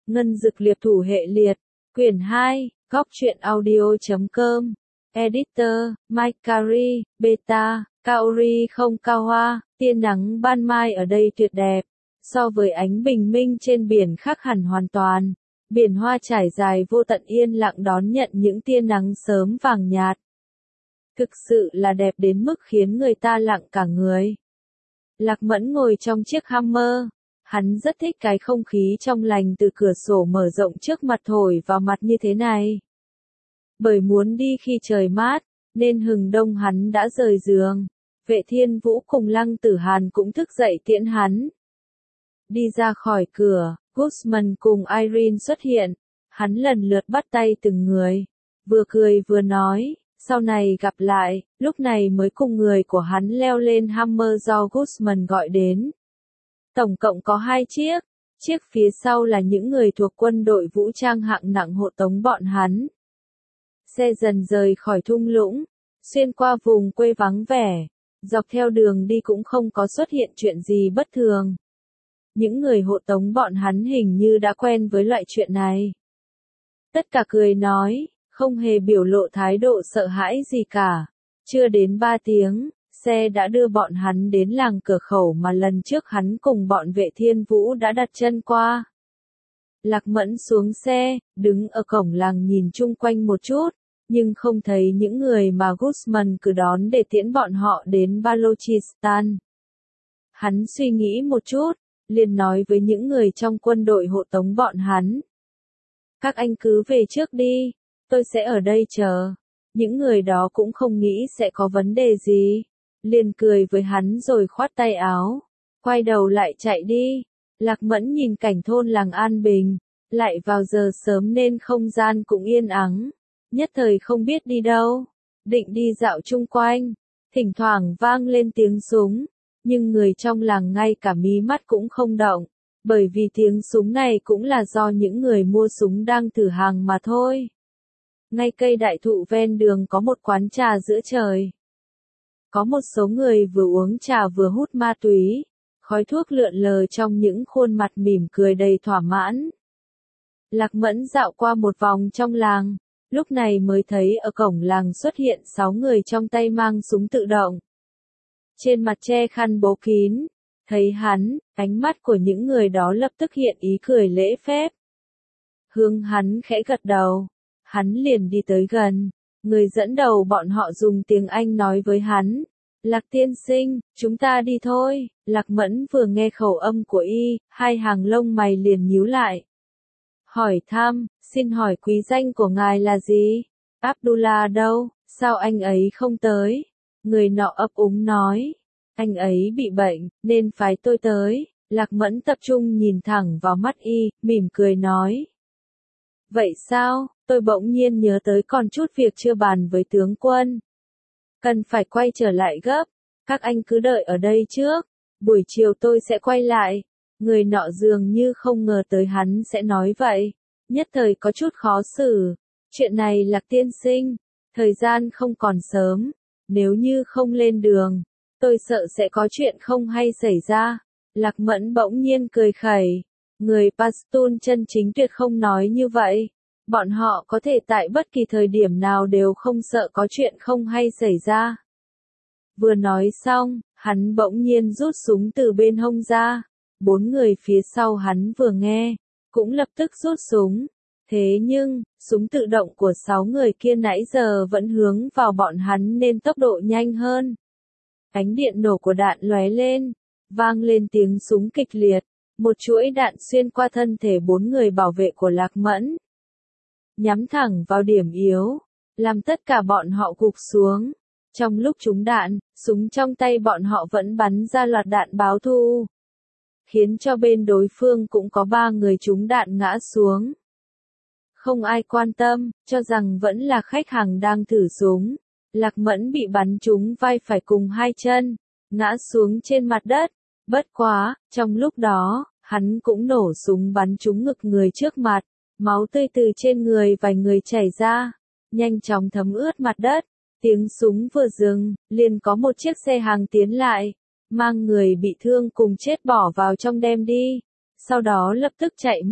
Ngân Dực Liệp Thủ Hệ Liệt, Quyển 2, Góc truyện audio.com, Editor, Mike Carey, Beta, Kaori không cao hoa, tia nắng ban mai ở đây tuyệt đẹp, so với ánh bình minh trên biển khác hẳn hoàn toàn. Biển hoa trải dài vô tận yên lặng đón nhận những tia nắng sớm vàng nhạt. Thực sự là đẹp đến mức khiến người ta lặng cả người. Lạc Mẫn ngồi trong chiếc Hummer. Hắn rất thích cái không khí trong lành từ cửa sổ mở rộng trước mặt thổi vào mặt như thế này. Bởi muốn đi khi trời mát, nên hừng đông hắn đã rời giường. Vệ Thiên Vũ cùng Lăng Tử Hàn cũng thức dậy tiễn hắn. Đi ra khỏi cửa, Guzman cùng Irene xuất hiện. Hắn lần lượt bắt tay từng người. Vừa cười vừa nói, sau này gặp lại, lúc này mới cùng người của hắn leo lên Hummer do Guzman gọi đến. Tổng cộng có 2 chiếc phía sau là những người thuộc quân đội vũ trang hạng nặng hộ tống bọn hắn. Xe dần rời khỏi thung lũng, xuyên qua vùng quê vắng vẻ, dọc theo đường đi cũng không có xuất hiện chuyện gì bất thường. Những người hộ tống bọn hắn hình như đã quen với loại chuyện này. Tất cả cười nói, không hề biểu lộ thái độ sợ hãi gì cả. Chưa đến 3 tiếng. Xe đã đưa bọn hắn đến làng cửa khẩu mà lần trước hắn cùng bọn Vệ Thiên Vũ đã đặt chân qua. Lạc Mẫn xuống xe, đứng ở cổng làng nhìn chung quanh một chút, nhưng không thấy những người mà Guzman cử đón để tiễn bọn họ đến Balochistan. Hắn suy nghĩ một chút, liền nói với những người trong quân đội hộ tống bọn hắn. Các anh cứ về trước đi, tôi sẽ ở đây chờ. Những người đó cũng không nghĩ sẽ có vấn đề gì. Liền cười với hắn rồi khoát tay áo, quay đầu lại chạy đi. Lạc Mẫn nhìn cảnh thôn làng an bình, lại vào giờ sớm nên không gian cũng yên ắng, nhất thời không biết đi đâu, định đi dạo chung quanh, thỉnh thoảng vang lên tiếng súng, nhưng người trong làng ngay cả mí mắt cũng không động, bởi vì tiếng súng này cũng là do những người mua súng đang thử hàng mà thôi. Ngay cây đại thụ ven đường có một quán trà giữa trời. Có một số người vừa uống trà vừa hút ma túy, khói thuốc lượn lờ trong những khuôn mặt mỉm cười đầy thỏa mãn. Lạc Mẫn dạo qua một vòng trong làng, lúc này mới thấy ở cổng làng xuất hiện 6 người trong tay mang súng tự động. Trên mặt che khăn bố kín, thấy hắn, ánh mắt của những người đó lập tức hiện ý cười lễ phép. Hướng hắn khẽ gật đầu, hắn liền đi tới gần. Người dẫn đầu bọn họ dùng tiếng Anh nói với hắn. Lạc tiên sinh, chúng ta đi thôi. Lạc Mẫn vừa nghe khẩu âm của y, 2 hàng lông mày liền nhíu lại. Hỏi thăm, xin hỏi quý danh của ngài là gì? Abdullah đâu, sao anh ấy không tới? Người nọ ấp úng nói. Anh ấy bị bệnh, nên phái tôi tới. Lạc Mẫn tập trung nhìn thẳng vào mắt y, mỉm cười nói. Vậy sao? Tôi bỗng nhiên nhớ tới còn chút việc chưa bàn với tướng quân. Cần phải quay trở lại gấp. Các anh cứ đợi ở đây trước. Buổi chiều tôi sẽ quay lại. Người nọ dường như không ngờ tới hắn sẽ nói vậy. Nhất thời có chút khó xử. Chuyện này Lạc tiên sinh. Thời gian không còn sớm. Nếu như không lên đường, tôi sợ sẽ có chuyện không hay xảy ra. Lạc Mẫn bỗng nhiên cười khẩy. Người Pashtun chân chính tuyệt không nói như vậy. Bọn họ có thể tại bất kỳ thời điểm nào đều không sợ có chuyện không hay xảy ra. Vừa nói xong, hắn bỗng nhiên rút súng từ bên hông ra. 4 người phía sau hắn vừa nghe, cũng lập tức rút súng. Thế nhưng, súng tự động của 6 người kia nãy giờ vẫn hướng vào bọn hắn nên tốc độ nhanh hơn. Ánh điện nổ của đạn lóe lên, vang lên tiếng súng kịch liệt. Một chuỗi đạn xuyên qua thân thể 4 người bảo vệ của Lạc Mẫn. Nhắm thẳng vào điểm yếu, làm tất cả bọn họ gục xuống. Trong lúc trúng đạn, súng trong tay bọn họ vẫn bắn ra loạt đạn báo thu, khiến cho bên đối phương cũng có 3 người trúng đạn ngã xuống. Không ai quan tâm, cho rằng vẫn là khách hàng đang thử súng. Lạc Mẫn bị bắn trúng vai phải cùng 2 chân, ngã xuống trên mặt đất. Bất quá, trong lúc đó, hắn cũng nổ súng bắn trúng ngực người trước mặt. Máu tươi từ trên người vài người chảy ra, nhanh chóng thấm ướt mặt đất. Tiếng súng vừa dừng, liền có một chiếc xe hàng tiến lại, mang người bị thương cùng chết bỏ vào trong đem đi, sau đó lập tức chạy mất.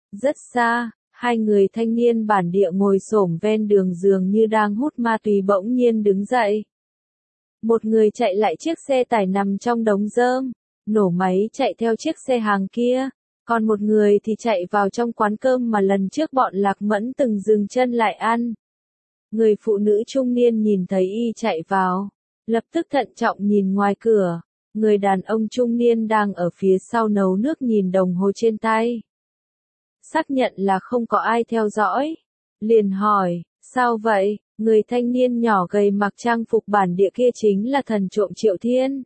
Rất xa, hai người thanh niên bản địa ngồi xổm ven đường dường như đang hút ma túy bỗng nhiên đứng dậy. Một người chạy lại chiếc xe tải nằm trong đống rơm, nổ máy chạy theo chiếc xe hàng kia, còn một người thì chạy vào trong quán cơm mà lần trước bọn Lạc Mẫn từng dừng chân lại ăn. Người phụ nữ trung niên nhìn thấy y chạy vào, lập tức thận trọng nhìn ngoài cửa, người đàn ông trung niên đang ở phía sau nấu nước nhìn đồng hồ trên tay. Xác nhận là không có ai theo dõi, liền hỏi, sao vậy? Người thanh niên nhỏ gầy mặc trang phục bản địa kia chính là thần trộm Triệu Thiên.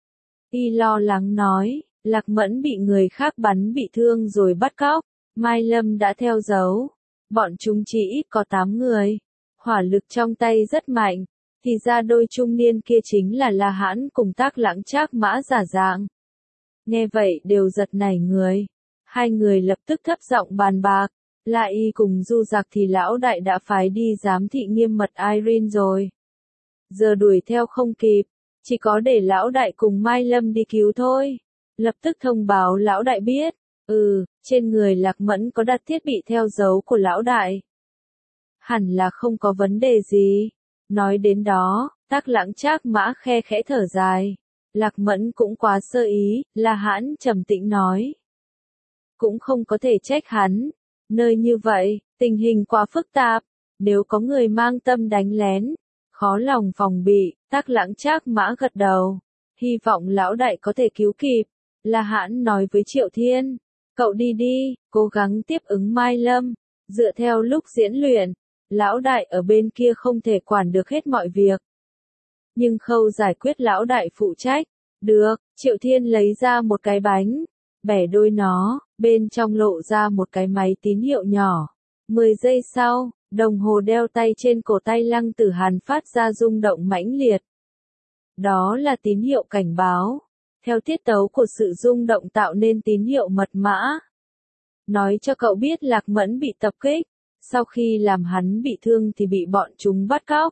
Y lo lắng nói, Lạc Mẫn bị người khác bắn bị thương rồi bắt cóc, Mai Lâm đã theo dấu. Bọn chúng chỉ ít có 8 người, hỏa lực trong tay rất mạnh, thì ra đôi trung niên kia chính là La Hãn cùng Tác Lãng Trác Mã giả dạng. Nghe vậy đều giật nảy người, hai người lập tức thấp giọng bàn bạc. Lại y cùng Du Giặc thì lão đại đã phái đi giám thị nghiêm mật Irene rồi. Giờ đuổi theo không kịp, chỉ có để lão đại cùng Mai Lâm đi cứu thôi. Lập tức thông báo lão đại biết, trên người Lạc Mẫn có đặt thiết bị theo dấu của lão đại. Hẳn là không có vấn đề gì. Nói đến đó, Tác Lãng Trác Mã khe khẽ thở dài. Lạc Mẫn cũng quá sơ ý, La Hãn trầm tĩnh nói. Cũng không có thể trách hắn. Nơi như vậy, tình hình quá phức tạp, nếu có người mang tâm đánh lén, khó lòng phòng bị. Tác Lãng Trác Mã gật đầu, hy vọng lão đại có thể cứu kịp. La Hãn nói với Triệu Thiên, cậu đi đi, cố gắng tiếp ứng Mai Lâm, dựa theo lúc diễn luyện, lão đại ở bên kia không thể quản được hết mọi việc. Nhưng khâu giải quyết lão đại phụ trách, được. Triệu Thiên lấy ra một cái bánh, bẻ đôi nó, bên trong lộ ra một cái máy tín hiệu nhỏ. 10 giây sau, đồng hồ đeo tay trên cổ tay Lăng Tử Hàn phát ra rung động mãnh liệt. Đó là tín hiệu cảnh báo. Theo tiết tấu của sự rung động tạo nên tín hiệu mật mã. Nói cho cậu biết Lạc Mẫn bị tập kích, sau khi làm hắn bị thương thì bị bọn chúng bắt cóc.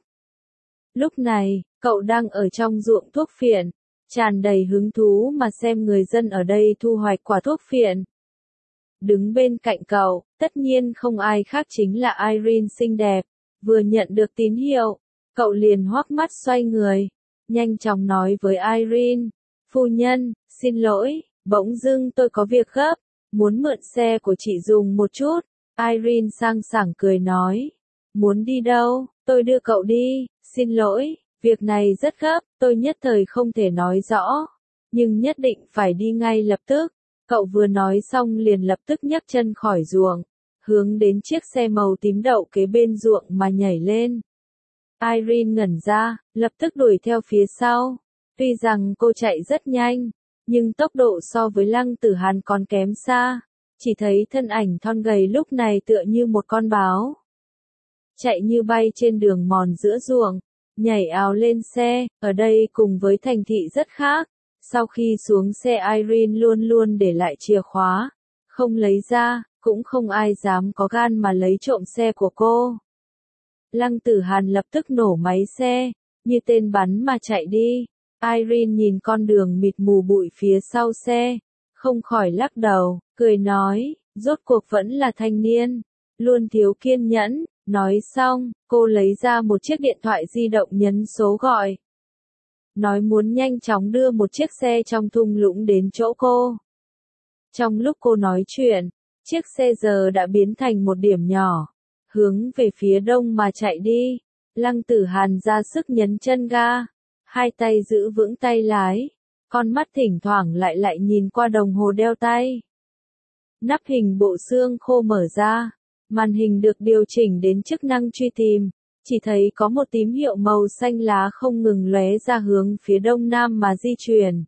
Lúc này, cậu đang ở trong ruộng thuốc phiện, tràn đầy hứng thú mà xem người dân ở đây thu hoạch quả thuốc phiện. Đứng bên cạnh cậu, tất nhiên không ai khác chính là Irene xinh đẹp. Vừa nhận được tín hiệu, cậu liền hoắc mắt xoay người, nhanh chóng nói với Irene, phu nhân, xin lỗi, bỗng dưng tôi có việc gấp, muốn mượn xe của chị dùng một chút. Irene sang sảng cười nói, muốn đi đâu, tôi đưa cậu đi, xin lỗi, việc này rất gấp, tôi nhất thời không thể nói rõ, nhưng nhất định phải đi ngay lập tức. Cậu vừa nói xong liền lập tức nhấc chân khỏi ruộng, hướng đến chiếc xe màu tím đậu kế bên ruộng mà nhảy lên. Irene ngẩn ra, lập tức đuổi theo phía sau. Tuy rằng cô chạy rất nhanh, nhưng tốc độ so với Lăng Tử Hàn còn kém xa. Chỉ thấy thân ảnh thon gầy lúc này tựa như một con báo. Chạy như bay trên đường mòn giữa ruộng, nhảy ào lên xe, ở đây cùng với thành thị rất khác. Sau khi xuống xe Irene luôn luôn để lại chìa khóa, không lấy ra, cũng không ai dám có gan mà lấy trộm xe của cô. Lăng Tử Hàn lập tức nổ máy xe, như tên bắn mà chạy đi. Irene nhìn con đường mịt mù bụi phía sau xe, không khỏi lắc đầu, cười nói, rốt cuộc vẫn là thanh niên, luôn thiếu kiên nhẫn. Nói xong, cô lấy ra một chiếc điện thoại di động nhấn số gọi. Nói muốn nhanh chóng đưa một chiếc xe trong thung lũng đến chỗ cô. Trong lúc cô nói chuyện, chiếc xe giờ đã biến thành một điểm nhỏ, hướng về phía đông mà chạy đi. Lăng Tử Hàn ra sức nhấn chân ga, hai tay giữ vững tay lái, con mắt thỉnh thoảng lại nhìn qua đồng hồ đeo tay. Nắp hình bộ xương khô mở ra, màn hình được điều chỉnh đến chức năng truy tìm. Chỉ thấy có một tín hiệu màu xanh lá không ngừng lóe ra hướng phía đông nam mà di chuyển.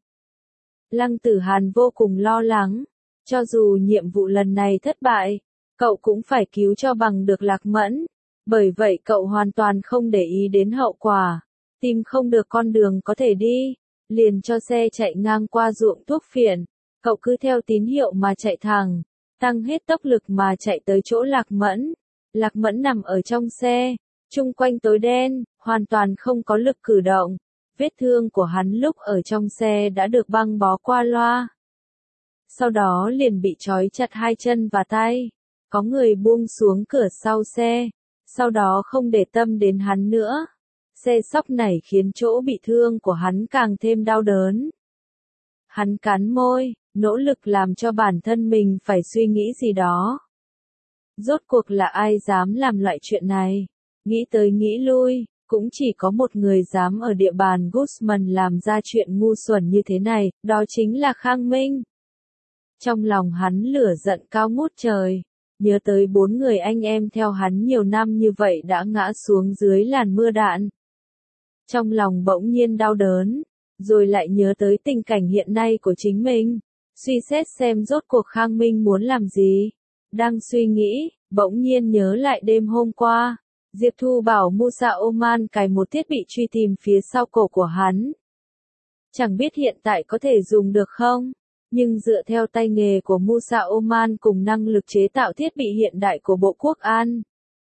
Lăng Tử Hàn vô cùng lo lắng, cho dù nhiệm vụ lần này thất bại, cậu cũng phải cứu cho bằng được Lạc Mẫn. Bởi vậy cậu hoàn toàn không để ý đến hậu quả, tìm không được con đường có thể đi, liền cho xe chạy ngang qua ruộng thuốc phiện. Cậu cứ theo tín hiệu mà chạy thẳng, tăng hết tốc lực mà chạy tới chỗ Lạc Mẫn. Lạc Mẫn nằm ở trong xe. Chung quanh tối đen, hoàn toàn không có lực cử động. Vết thương của hắn lúc ở trong xe đã được băng bó qua loa. Sau đó liền bị trói chặt hai chân và tay. Có người buông xuống cửa sau xe, sau đó không để tâm đến hắn nữa. Xe sóc nảy khiến chỗ bị thương của hắn càng thêm đau đớn. Hắn cắn môi, nỗ lực làm cho bản thân mình phải suy nghĩ gì đó. Rốt cuộc là ai dám làm loại chuyện này? Nghĩ tới nghĩ lui, cũng chỉ có một người dám ở địa bàn Guzman làm ra chuyện ngu xuẩn như thế này, đó chính là Khang Minh. Trong lòng hắn lửa giận cao ngút trời, nhớ tới 4 người anh em theo hắn nhiều năm như vậy đã ngã xuống dưới làn mưa đạn. Trong lòng bỗng nhiên đau đớn, rồi lại nhớ tới tình cảnh hiện nay của chính mình, suy xét xem rốt cuộc Khang Minh muốn làm gì. Đang suy nghĩ, bỗng nhiên nhớ lại đêm hôm qua, Diệp Thu bảo Musa Oman cài một thiết bị truy tìm phía sau cổ của hắn. Chẳng biết hiện tại có thể dùng được không, nhưng dựa theo tay nghề của Musa Oman cùng năng lực chế tạo thiết bị hiện đại của Bộ Quốc an,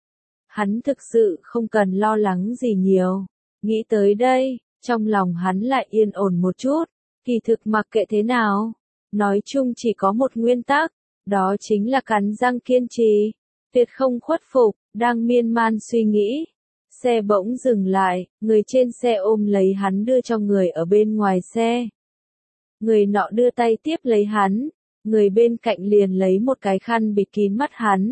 hắn thực sự không cần lo lắng gì nhiều. Nghĩ tới đây, trong lòng hắn lại yên ổn một chút, kỳ thực mặc kệ thế nào, nói chung chỉ có một nguyên tắc, đó chính là cắn răng kiên trì, tuyệt không khuất phục. Đang miên man suy nghĩ, xe bỗng dừng lại, người trên xe ôm lấy hắn đưa cho người ở bên ngoài xe. Người nọ đưa tay tiếp lấy hắn, người bên cạnh liền lấy một cái khăn bịt kín mắt hắn.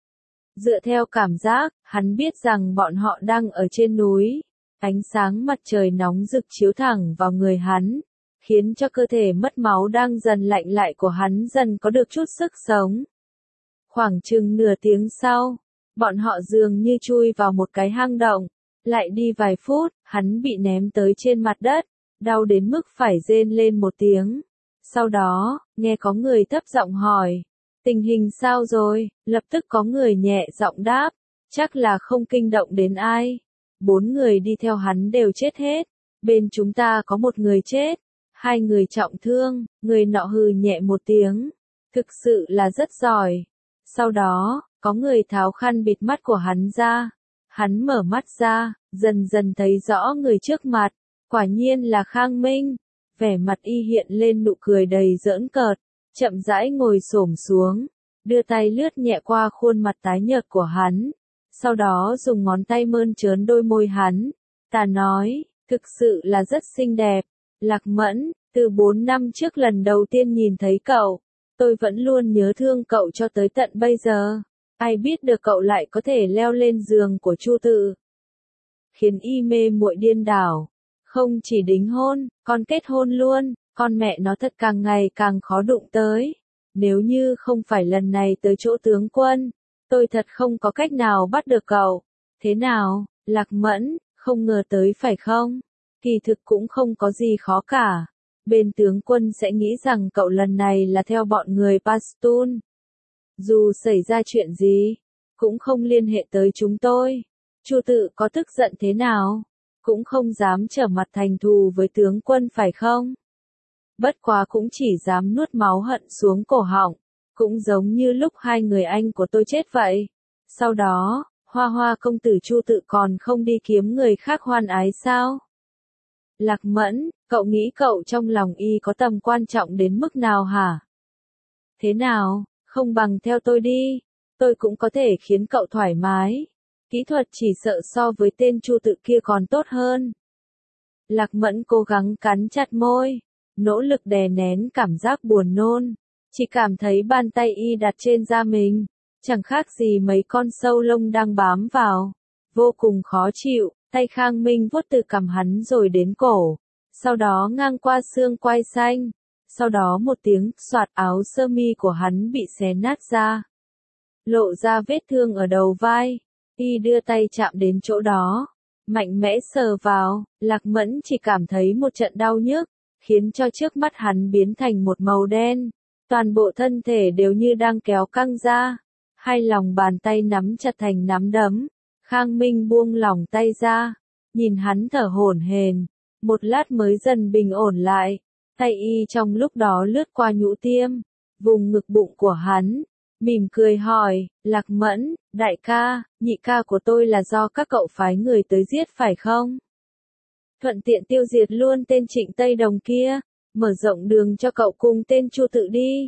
Dựa theo cảm giác, hắn biết rằng bọn họ đang ở trên núi, ánh sáng mặt trời nóng rực chiếu thẳng vào người hắn, khiến cho cơ thể mất máu đang dần lạnh lại của hắn dần có được chút sức sống. Khoảng chừng nửa tiếng sau, bọn họ dường như chui vào một cái hang động, lại đi vài phút, hắn bị ném tới trên mặt đất, đau đến mức phải rên lên một tiếng. Sau đó, nghe có người thấp giọng hỏi, tình hình sao rồi, lập tức có người nhẹ giọng đáp, chắc là không kinh động đến ai. 4 người đi theo hắn đều chết hết, bên chúng ta có một người chết, 2 người trọng thương, người nọ hừ nhẹ một tiếng, thực sự là rất giỏi. Sau đó, có người tháo khăn bịt mắt của hắn ra. Hắn mở mắt ra, dần dần thấy rõ người trước mặt, quả nhiên là Khang Minh. Vẻ mặt y hiện lên nụ cười đầy giỡn cợt, chậm rãi ngồi xổm xuống, đưa tay lướt nhẹ qua khuôn mặt tái nhợt của hắn. Sau đó dùng ngón tay mơn trớn đôi môi hắn. Ta nói, thực sự là rất xinh đẹp. Lạc Mẫn, từ 4 năm trước lần đầu tiên nhìn thấy cậu, tôi vẫn luôn nhớ thương cậu cho tới tận bây giờ. Ai biết được cậu lại có thể leo lên giường của Chu Tự. Khiến y mê muội điên đảo. Không chỉ đính hôn, còn kết hôn luôn, con mẹ nó thật càng ngày càng khó đụng tới. Nếu như không phải lần này tới chỗ tướng quân, tôi thật không có cách nào bắt được cậu. Thế nào, Lạc Mẫn, không ngờ tới phải không? Kỳ thực cũng không có gì khó cả. Bên tướng quân sẽ nghĩ rằng cậu lần này là theo bọn người Pashtun. Dù xảy ra chuyện gì, cũng không liên hệ tới chúng tôi. Chu Tự có tức giận thế nào, cũng không dám trở mặt thành thù với tướng quân phải không? Bất quá cũng chỉ dám nuốt máu hận xuống cổ họng, cũng giống như lúc 2 người anh của tôi chết vậy. Sau đó, Hoa Hoa công tử Chu Tự còn không đi kiếm người khác hoan ái sao? Lạc Mẫn, cậu nghĩ cậu trong lòng y có tầm quan trọng đến mức nào hả? Thế nào, không bằng theo tôi đi, tôi cũng có thể khiến cậu thoải mái. Kỹ thuật chỉ sợ so với tên Chu Tự kia còn tốt hơn. Lạc Mẫn cố gắng cắn chặt môi, nỗ lực đè nén cảm giác buồn nôn, chỉ cảm thấy bàn tay y đặt trên da mình, chẳng khác gì mấy con sâu lông đang bám vào, vô cùng khó chịu. Tay Khang Minh vuốt từ cằm hắn rồi đến cổ, sau đó ngang qua xương quai xanh, sau đó một tiếng xoạt áo sơ mi của hắn bị xé nát ra, lộ ra vết thương ở đầu vai. Y đưa tay chạm đến chỗ đó, mạnh mẽ sờ vào, Lạc Mẫn chỉ cảm thấy một trận đau nhức, khiến cho trước mắt hắn biến thành một màu đen, toàn bộ thân thể đều như đang kéo căng ra, 2 lòng bàn tay nắm chặt thành nắm đấm. Khang Minh buông lỏng tay ra, nhìn hắn thở hổn hển, một lát mới dần bình ổn lại, tay y trong lúc đó lướt qua nhũ tiêm, vùng ngực bụng của hắn, mỉm cười hỏi, Lạc Mẫn, đại ca, nhị ca của tôi là do các cậu phái người tới giết phải không? Thuận tiện tiêu diệt luôn tên Trịnh Tây Đồng kia, mở rộng đường cho cậu cùng tên Chu Tự đi.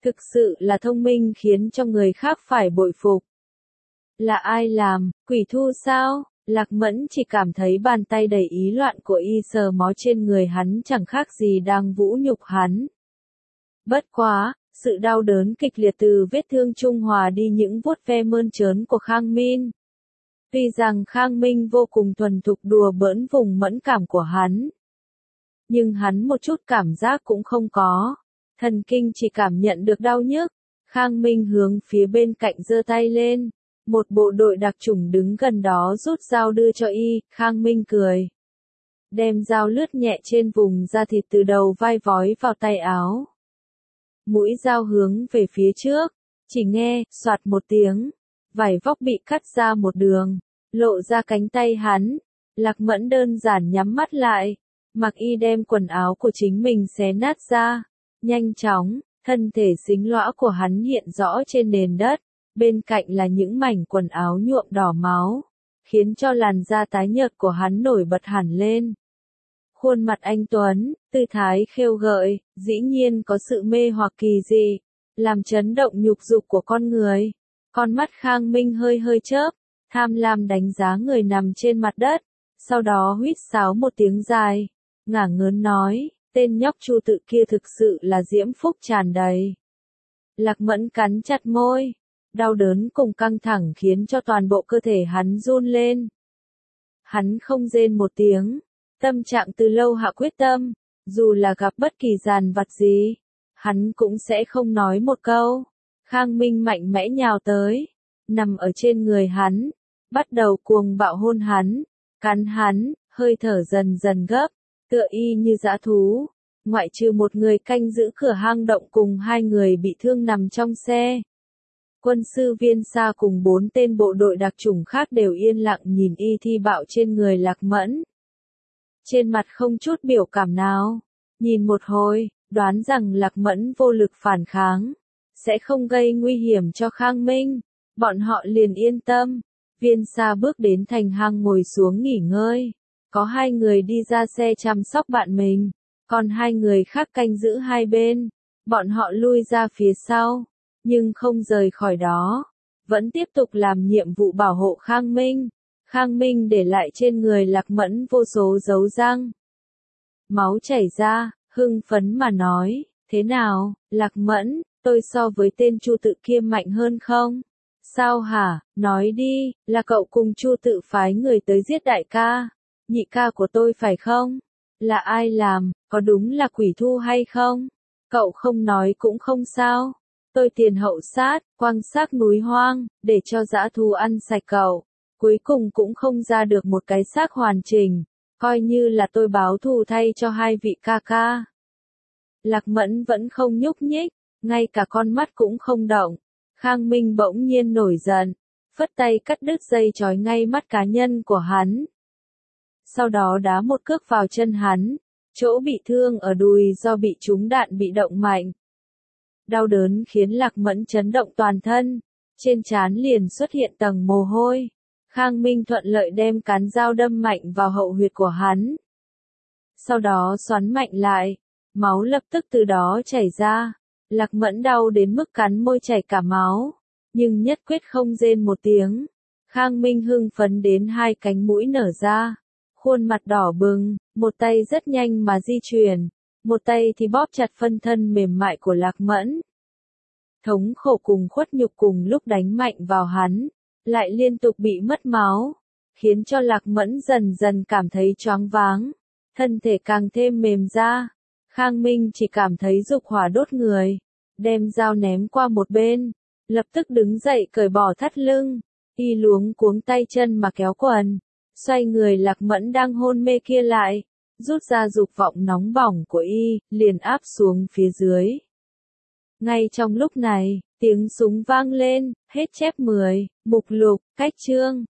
Thực sự là thông minh khiến cho người khác phải bội phục. Là ai làm, quỷ thu sao? Lạc Mẫn chỉ cảm thấy bàn tay đầy ý loạn của y sờ mó trên người hắn chẳng khác gì đang vũ nhục hắn. Bất quá, sự đau đớn kịch liệt từ vết thương trung hòa đi những vuốt ve mơn trớn của Khang Min. Tuy rằng Khang Minh vô cùng thuần thục đùa bỡn vùng mẫn cảm của hắn, nhưng hắn một chút cảm giác cũng không có. Thần kinh chỉ cảm nhận được đau nhức. Khang Minh hướng phía bên cạnh giơ tay lên. Một bộ đội đặc chủng đứng gần đó rút dao đưa cho y. Khang Minh cười, đem dao lướt nhẹ trên vùng da thịt từ đầu vai vói vào tay áo. Mũi dao hướng về phía trước. Chỉ nghe, soạt một tiếng. Vải vóc bị cắt ra một đường, lộ ra cánh tay hắn. Lạc Mẫn đơn giản nhắm mắt lại. Mặc y đem quần áo của chính mình xé nát ra. Nhanh chóng, thân thể xính lõa của hắn hiện rõ trên nền đất. Bên cạnh là những mảnh quần áo nhuộm đỏ máu, khiến cho làn da tái nhợt của hắn nổi bật hẳn lên. Khuôn mặt anh tuấn, tư thái khêu gợi, dĩ nhiên có sự mê hoặc kỳ dị, làm chấn động nhục dục của con người. Con mắt Khang Minh hơi hơi chớp, tham lam đánh giá người nằm trên mặt đất, sau đó huýt sáo một tiếng dài, ngả ngớn nói, tên nhóc Chu Tự kia thực sự là diễm phúc tràn đầy. Lạc Mẫn cắn chặt môi, đau đớn cùng căng thẳng khiến cho toàn bộ cơ thể hắn run lên. Hắn không rên một tiếng, tâm trạng từ lâu hạ quyết tâm, dù là gặp bất kỳ dàn vặt gì, hắn cũng sẽ không nói một câu. Khang Minh mạnh mẽ nhào tới, nằm ở trên người hắn, bắt đầu cuồng bạo hôn hắn, cắn hắn, hơi thở dần dần gấp, tựa y như dã thú. Ngoại trừ một người canh giữ cửa hang động cùng 2 người bị thương nằm trong xe. Quân sư Viên Sa cùng 4 tên bộ đội đặc chủng khác đều yên lặng nhìn y thi bạo trên người Lạc Mẫn. Trên mặt không chút biểu cảm nào. Nhìn một hồi, đoán rằng Lạc Mẫn vô lực phản kháng, sẽ không gây nguy hiểm cho Khang Minh. Bọn họ liền yên tâm. Viên Sa bước đến thành hang ngồi xuống nghỉ ngơi. Có 2 người đi ra xe chăm sóc bạn mình, còn 2 người khác canh giữ hai bên. Bọn họ lui ra phía sau, nhưng không rời khỏi đó, vẫn tiếp tục làm nhiệm vụ bảo hộ Khang Minh. Khang Minh để lại trên người Lạc Mẫn vô số dấu răng. Máu chảy ra, hưng phấn mà nói, thế nào, Lạc Mẫn, tôi so với tên Chu Tự kia mạnh hơn không? Sao hả, nói đi, là cậu cùng Chu Tự phái người tới giết đại ca, nhị ca của tôi phải không? Là ai làm, có đúng là quỷ thu hay không? Cậu không nói cũng không sao. Tôi tiền hậu sát, quang xác núi hoang, để cho dã thú ăn sạch cậu. Cuối cùng cũng không ra được một cái xác hoàn chỉnh. Coi như là tôi báo thù thay cho 2 vị ca ca. Lạc Mẫn vẫn không nhúc nhích, ngay cả con mắt cũng không động. Khang Minh bỗng nhiên nổi giận, phất tay cắt đứt dây trói ngay mắt cá nhân của hắn. Sau đó đá một cước vào chân hắn, chỗ bị thương ở đùi do bị trúng đạn bị động mạnh. Đau đớn khiến Lạc Mẫn chấn động toàn thân, trên trán liền xuất hiện tầng mồ hôi. Khang Minh thuận lợi đem cán dao đâm mạnh vào hậu huyệt của hắn. Sau đó xoắn mạnh lại, máu lập tức từ đó chảy ra. Lạc Mẫn đau đến mức cắn môi chảy cả máu, nhưng nhất quyết không rên một tiếng. Khang Minh hưng phấn đến 2 cánh mũi nở ra, khuôn mặt đỏ bừng, một tay rất nhanh mà di chuyển, một tay thì bóp chặt phân thân mềm mại của Lạc Mẫn. Thống khổ cùng khuất nhục cùng lúc đánh mạnh vào hắn, lại liên tục bị mất máu, khiến cho Lạc Mẫn dần dần cảm thấy choáng váng, thân thể càng thêm mềm ra. Khang Minh chỉ cảm thấy dục hỏa đốt người, đem dao ném qua một bên, lập tức đứng dậy cởi bỏ thắt lưng, y luống cuống tay chân mà kéo quần, xoay người Lạc Mẫn đang hôn mê kia lại, rút ra dục vọng nóng bỏng của y, liền áp xuống phía dưới. Ngay trong lúc này, tiếng súng vang lên, hết chép 10, mục lục, cách chương.